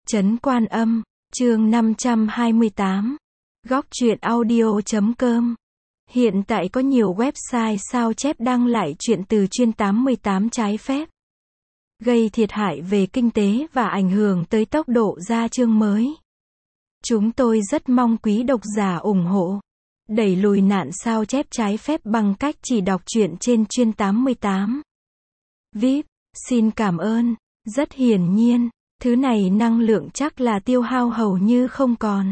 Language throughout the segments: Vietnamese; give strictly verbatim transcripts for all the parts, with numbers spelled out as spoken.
Trấn Quan Âm, chương năm trăm hai mươi tám. Góc truyện audio chấm com. Hiện tại có nhiều website sao chép đăng lại truyện từ chuyên tám mươi tám trái phép, gây thiệt hại về kinh tế và ảnh hưởng tới tốc độ ra chương mới. Chúng tôi rất mong quý độc giả ủng hộ, đẩy lùi nạn sao chép trái phép bằng cách chỉ đọc truyện trên chuyên tám mươi tám. vê i pê, xin cảm ơn. Rất hiển nhiên, thứ này năng lượng chắc là tiêu hao hầu như không còn.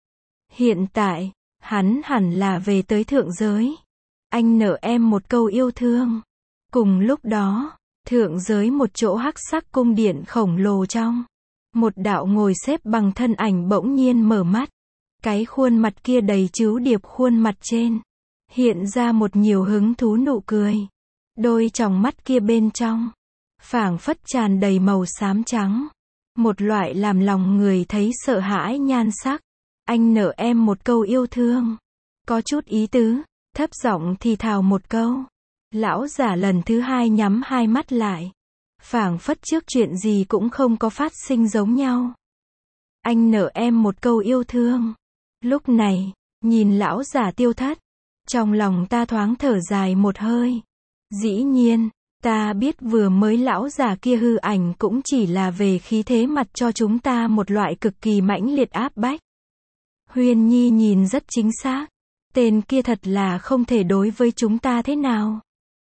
Hiện tại, hắn hẳn là về tới thượng giới. Anh nợ em một câu yêu thương. Cùng lúc đó, thượng giới một chỗ hắc sắc cung điện khổng lồ trong. Một đạo ngồi xếp bằng thân ảnh bỗng nhiên mở mắt. Cái khuôn mặt kia đầy trứ điệp khuôn mặt trên. Hiện ra một nhiều hứng thú nụ cười. Đôi tròng mắt kia bên trong. Phảng phất tràn đầy màu xám trắng. Một loại làm lòng người thấy sợ hãi nhan sắc. Anh nợ em một câu yêu thương. Có chút ý tứ, thấp giọng thì thào một câu. Lão giả lần thứ hai nhắm hai mắt lại. Phảng phất trước chuyện gì cũng không có phát sinh giống nhau. Anh nợ em một câu yêu thương. Lúc này, nhìn lão giả tiêu thất. Trong lòng ta thoáng thở dài một hơi. Dĩ nhiên, ta biết vừa mới lão già kia hư ảnh cũng chỉ là về khí thế mặt cho chúng ta một loại cực kỳ mãnh liệt áp bách. Huyên Nhi nhìn rất chính xác. Tên kia thật là không thể đối với chúng ta thế nào.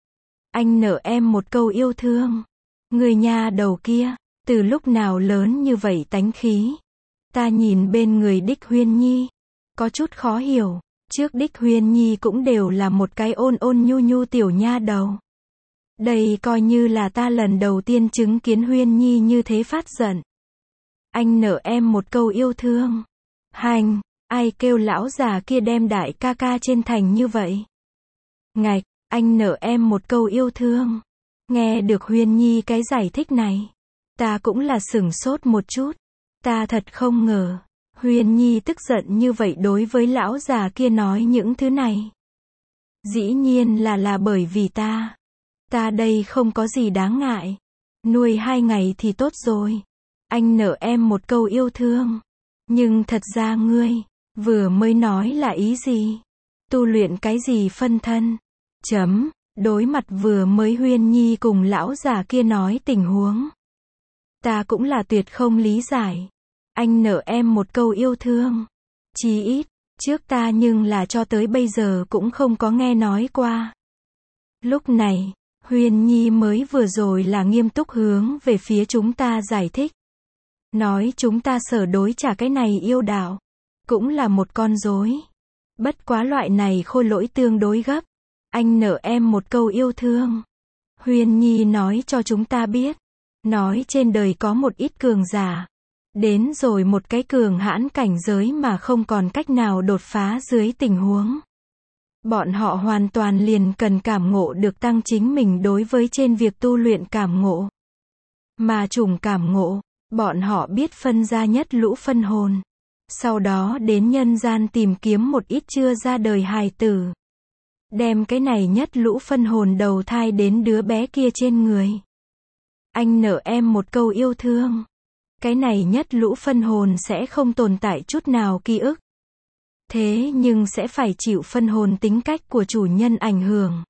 Anh nợ em một câu yêu thương. Người nhà đầu kia, từ lúc nào lớn như vậy tánh khí. Ta nhìn bên người Đích Huyên Nhi, có chút khó hiểu. Trước Đích Huyên Nhi cũng đều là một cái ôn ôn nhu nhu tiểu nha đầu. Đây coi như là ta lần đầu tiên chứng kiến Huyên Nhi như thế phát giận. Anh nợ em một câu yêu thương. Hành, ai kêu lão già kia đem đại ca ca trên thành như vậy? Ngạch, anh nợ em một câu yêu thương. Nghe được Huyên Nhi cái giải thích này, ta cũng là sửng sốt một chút. Ta thật không ngờ, Huyên Nhi tức giận như vậy đối với lão già kia nói những thứ này. Dĩ nhiên là là bởi vì ta. Ta đây không có gì đáng ngại. Nuôi hai ngày thì tốt rồi. Anh nợ em một câu yêu thương. Nhưng thật ra ngươi, vừa mới nói là ý gì? Tu luyện cái gì phân thân? Chấm, đối mặt vừa mới Huyên Nhi cùng lão già kia nói tình huống. Ta cũng là tuyệt không lý giải. Anh nợ em một câu yêu thương. Chí ít, trước ta nhưng là cho tới bây giờ cũng không có nghe nói qua. Lúc này, Huyên Nhi mới vừa rồi là nghiêm túc hướng về phía chúng ta giải thích. Nói chúng ta sở đối trả cái này yêu đạo. Cũng là một con rối. Bất quá loại này khôi lỗi tương đối gấp. Anh nợ em một câu yêu thương. Huyên Nhi nói cho chúng ta biết. Nói trên đời có một ít cường giả. Đến rồi một cái cường hãn cảnh giới mà không còn cách nào đột phá dưới tình huống. Bọn họ hoàn toàn liền cần cảm ngộ được tăng chính mình đối với trên việc tu luyện cảm ngộ. Mà chủng cảm ngộ, bọn họ biết phân ra nhất lũ phân hồn. Sau đó đến nhân gian tìm kiếm một ít chưa ra đời hài tử. Đem cái này nhất lũ phân hồn đầu thai đến đứa bé kia trên người. Anh nợ em một câu yêu thương. Cái này nhất lũ phân hồn sẽ không tồn tại chút nào ký ức. Thế nhưng sẽ phải chịu phân hồn tính cách của chủ nhân ảnh hưởng.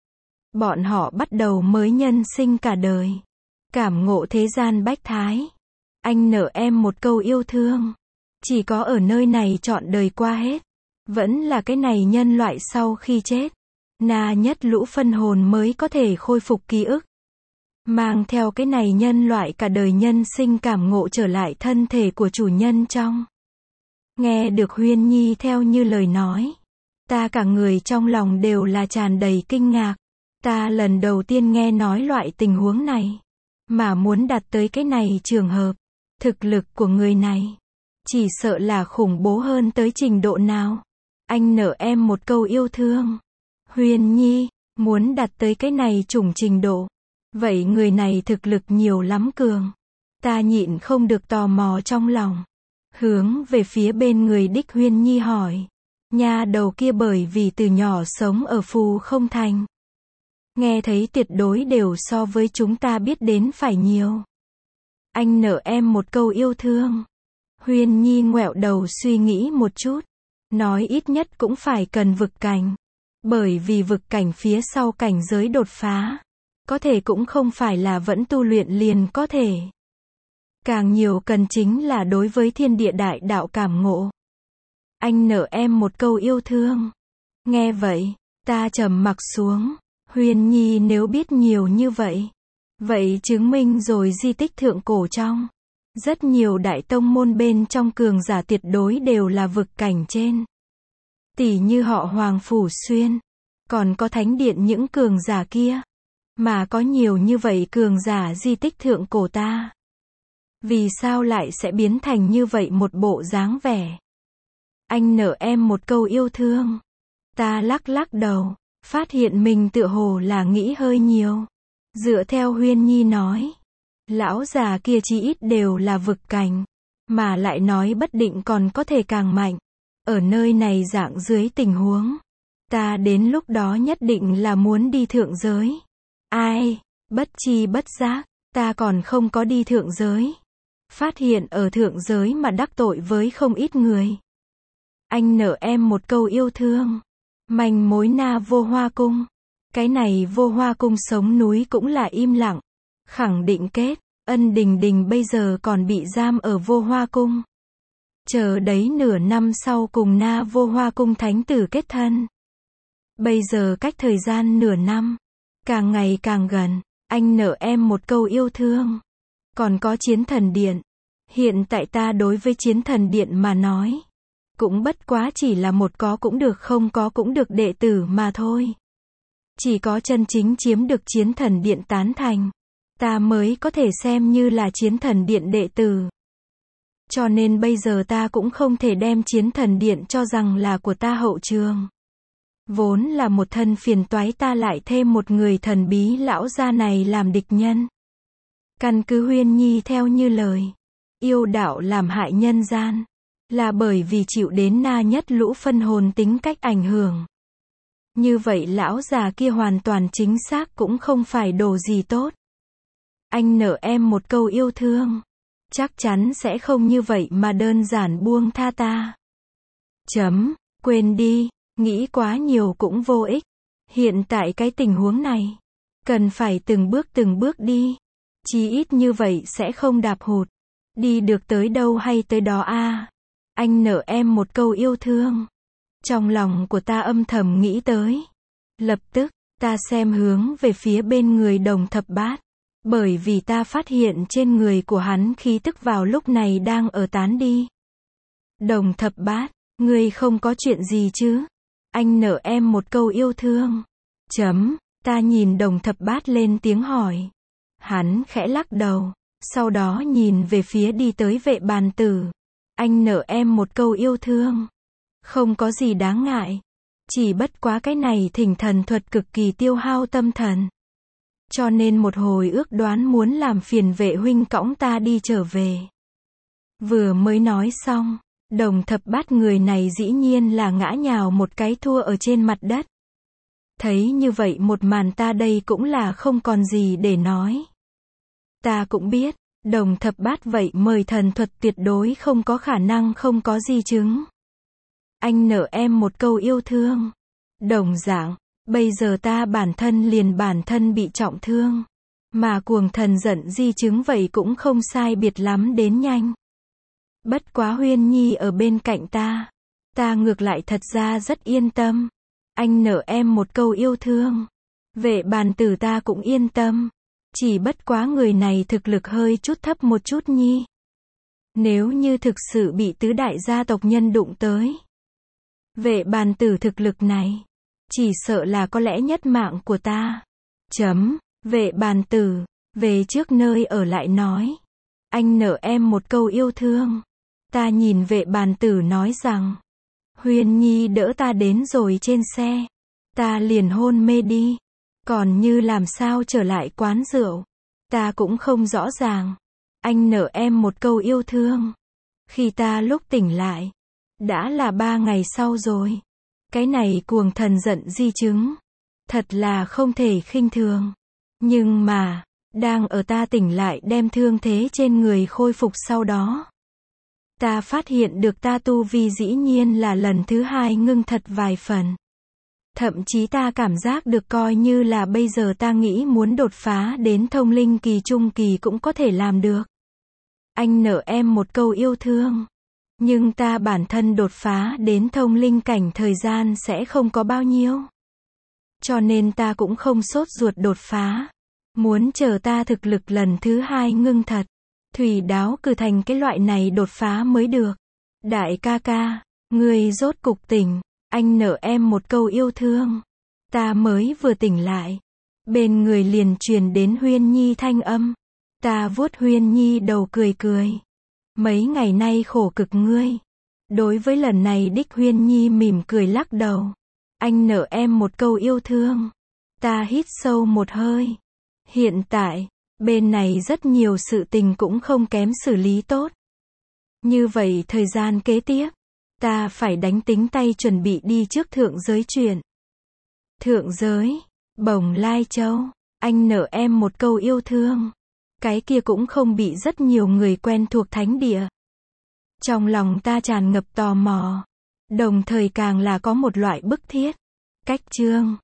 Bọn họ bắt đầu mới nhân sinh cả đời. Cảm ngộ thế gian bách thái. Anh nợ em một câu yêu thương. Chỉ có ở nơi này trọn đời qua hết. Vẫn là cái này nhân loại sau khi chết. Na nhất lũ phân hồn mới có thể khôi phục ký ức. Mang theo cái này nhân loại cả đời nhân sinh cảm ngộ trở lại thân thể của chủ nhân trong. Nghe được Huyên Nhi theo như lời nói. Ta cả người trong lòng đều là tràn đầy kinh ngạc. Ta lần đầu tiên nghe nói loại tình huống này. Mà muốn đạt tới cái này trường hợp. Thực lực của người này. Chỉ sợ là khủng bố hơn tới trình độ nào. Anh nợ em một câu yêu thương. Huyên Nhi, muốn đạt tới cái này chủng trình độ. Vậy người này thực lực nhiều lắm cường. Ta nhịn không được tò mò trong lòng. Hướng về phía bên người Đích Huyên Nhi hỏi. Nhà đầu kia bởi vì từ nhỏ sống ở Phù Không Thành. Nghe thấy tuyệt đối đều so với chúng ta biết đến phải nhiều. Anh nợ em một câu yêu thương. Huyên Nhi ngoẹo đầu suy nghĩ một chút. Nói ít nhất cũng phải cần vực cảnh. Bởi vì vực cảnh phía sau cảnh giới đột phá. Có thể cũng không phải là vẫn tu luyện liền có thể. Càng nhiều cần chính là đối với thiên địa đại đạo cảm ngộ. Anh nợ em một câu yêu thương. Nghe vậy, ta trầm mặc xuống. Huyên Nhi nếu biết nhiều như vậy. Vậy chứng minh rồi di tích thượng cổ trong. Rất nhiều đại tông môn bên trong cường giả tuyệt đối đều là vực cảnh trên. Tỷ như họ Hoàng Phủ Xuyên. Còn có thánh điện những cường giả kia. Mà có nhiều như vậy cường giả di tích thượng cổ ta. Vì sao lại sẽ biến thành như vậy một bộ dáng vẻ? Anh nợ em một câu yêu thương. Ta lắc lắc đầu. Phát hiện mình tựa hồ là nghĩ hơi nhiều. Dựa theo Huyên Nhi nói. Lão già kia chí ít đều là vực cảnh. Mà lại nói bất định còn có thể càng mạnh. Ở nơi này dạng dưới tình huống. Ta đến lúc đó nhất định là muốn đi thượng giới. Ai, bất chi bất giác, ta còn không có đi thượng giới. Phát hiện ở thượng giới mà đắc tội với không ít người. Anh nợ em một câu yêu thương. Manh mối Na Vô Hoa Cung. Cái này Vô Hoa Cung sống núi cũng là im lặng. Khẳng định kết, Ân Đình Đình bây giờ còn bị giam ở Vô Hoa Cung. Chờ đấy nửa năm sau cùng Na Vô Hoa Cung thánh tử kết thân. Bây giờ cách thời gian nửa năm. Càng ngày càng gần. Anh nợ em một câu yêu thương. Còn có Chiến Thần Điện. Hiện tại ta đối với Chiến Thần Điện mà nói. Cũng bất quá chỉ là một có cũng được không có cũng được đệ tử mà thôi. Chỉ có chân chính chiếm được Chiến Thần Điện tán thành. Ta mới có thể xem như là Chiến Thần Điện đệ tử. Cho nên bây giờ ta cũng không thể đem Chiến Thần Điện cho rằng là của ta hậu trường. Vốn là một thân phiền toái ta lại thêm một người thần bí lão gia này làm địch nhân. Căn cứ Huyên Nhi theo như lời. Yêu đạo làm hại nhân gian. Là bởi vì chịu đến na nhất lũ phân hồn tính cách ảnh hưởng. Như vậy lão già kia hoàn toàn chính xác cũng không phải đồ gì tốt. Anh nợ em một câu yêu thương. Chắc chắn sẽ không như vậy mà đơn giản buông tha ta. Chấm, quên đi, nghĩ quá nhiều cũng vô ích. Hiện tại cái tình huống này, cần phải từng bước từng bước đi. Chí ít như vậy sẽ không đạp hụt. Đi được tới đâu hay tới đó a. À. Anh nợ em một câu yêu thương. Trong lòng của ta âm thầm nghĩ tới. Lập tức, ta xem hướng về phía bên người Đồng Thập Bát. Bởi vì ta phát hiện trên người của hắn khí tức vào lúc này đang ở tán đi. Đồng Thập Bát, ngươi không có chuyện gì chứ? Anh nợ em một câu yêu thương. Chấm, ta nhìn Đồng Thập Bát lên tiếng hỏi. Hắn khẽ lắc đầu, sau đó nhìn về phía đi tới Vệ Bàn Tử. Anh nợ em một câu yêu thương. Không có gì đáng ngại. Chỉ bất quá cái này thỉnh thần thuật cực kỳ tiêu hao tâm thần. Cho nên một hồi ước đoán muốn làm phiền Vệ huynh cõng ta đi trở về. Vừa mới nói xong, Đồng Thập Bát người này dĩ nhiên là ngã nhào một cái thua ở trên mặt đất. Thấy như vậy một màn ta đây cũng là không còn gì để nói. Ta cũng biết, Đồng Thập Bát vậy mời thần thuật tuyệt đối không có khả năng không có di chứng. Anh nợ em một câu yêu thương. Đồng dạng, bây giờ ta bản thân liền bản thân bị trọng thương. Mà cuồng thần giận di chứng vậy cũng không sai biệt lắm đến nhanh. Bất quá Huyên Nhi ở bên cạnh ta. Ta ngược lại thật ra rất yên tâm. Anh nợ em một câu yêu thương. Vệ Bàn Tử ta cũng yên tâm. Chỉ bất quá người này thực lực hơi chút thấp một chút nhi. Nếu như thực sự bị tứ đại gia tộc nhân đụng tới. Vệ Bàn Tử thực lực này. Chỉ sợ là có lẽ nhất mạng của ta. Chấm, Vệ Bàn Tử, về trước nơi ở lại nói. Anh nợ em một câu yêu thương. Ta nhìn Vệ Bàn Tử nói rằng. Huyên Nhi đỡ ta đến rồi trên xe. Ta liền hôn mê đi. Còn như làm sao trở lại quán rượu. Ta cũng không rõ ràng. Anh nợ em một câu yêu thương. Khi ta lúc tỉnh lại. Đã là ba ngày sau rồi. Cái này cuồng thần giận di chứng. Thật là không thể khinh thường. Nhưng mà, đang ở ta tỉnh lại đem thương thế trên người khôi phục sau đó. ta phát hiện được ta tu vi dĩ nhiên là lần thứ hai ngưng thật vài phần. Thậm chí ta cảm giác được coi như là bây giờ ta nghĩ muốn đột phá đến thông linh kỳ trung kỳ cũng có thể làm được. Anh nợ em một câu yêu thương. Nhưng ta bản thân đột phá đến thông linh cảnh thời gian sẽ không có bao nhiêu. Cho nên ta cũng không sốt ruột đột phá. Muốn chờ ta thực lực lần thứ hai ngưng thật. Thủy đáo cử thành cái loại này đột phá mới được. Đại ca ca, ngươi rốt cục tỉnh. Anh nợ em một câu yêu thương. Ta mới vừa tỉnh lại. Bên người liền truyền đến Huyên Nhi thanh âm. Ta vuốt Huyên Nhi đầu cười cười. Mấy ngày nay khổ cực ngươi. Đối với lần này đích Huyên Nhi mỉm cười lắc đầu. Anh nợ em một câu yêu thương. Ta hít sâu một hơi. Hiện tại, bên này rất nhiều sự tình cũng không kém xử lý tốt. Như vậy thời gian kế tiếp, ta phải đánh tính tay chuẩn bị đi trước thượng giới chuyện. Thượng giới, Bồng Lai Châu, anh nợ em một câu yêu thương. Cái kia cũng không bị rất nhiều người quen thuộc thánh địa. Trong lòng ta tràn ngập tò mò. Đồng thời càng là có một loại bức thiết. Cách chương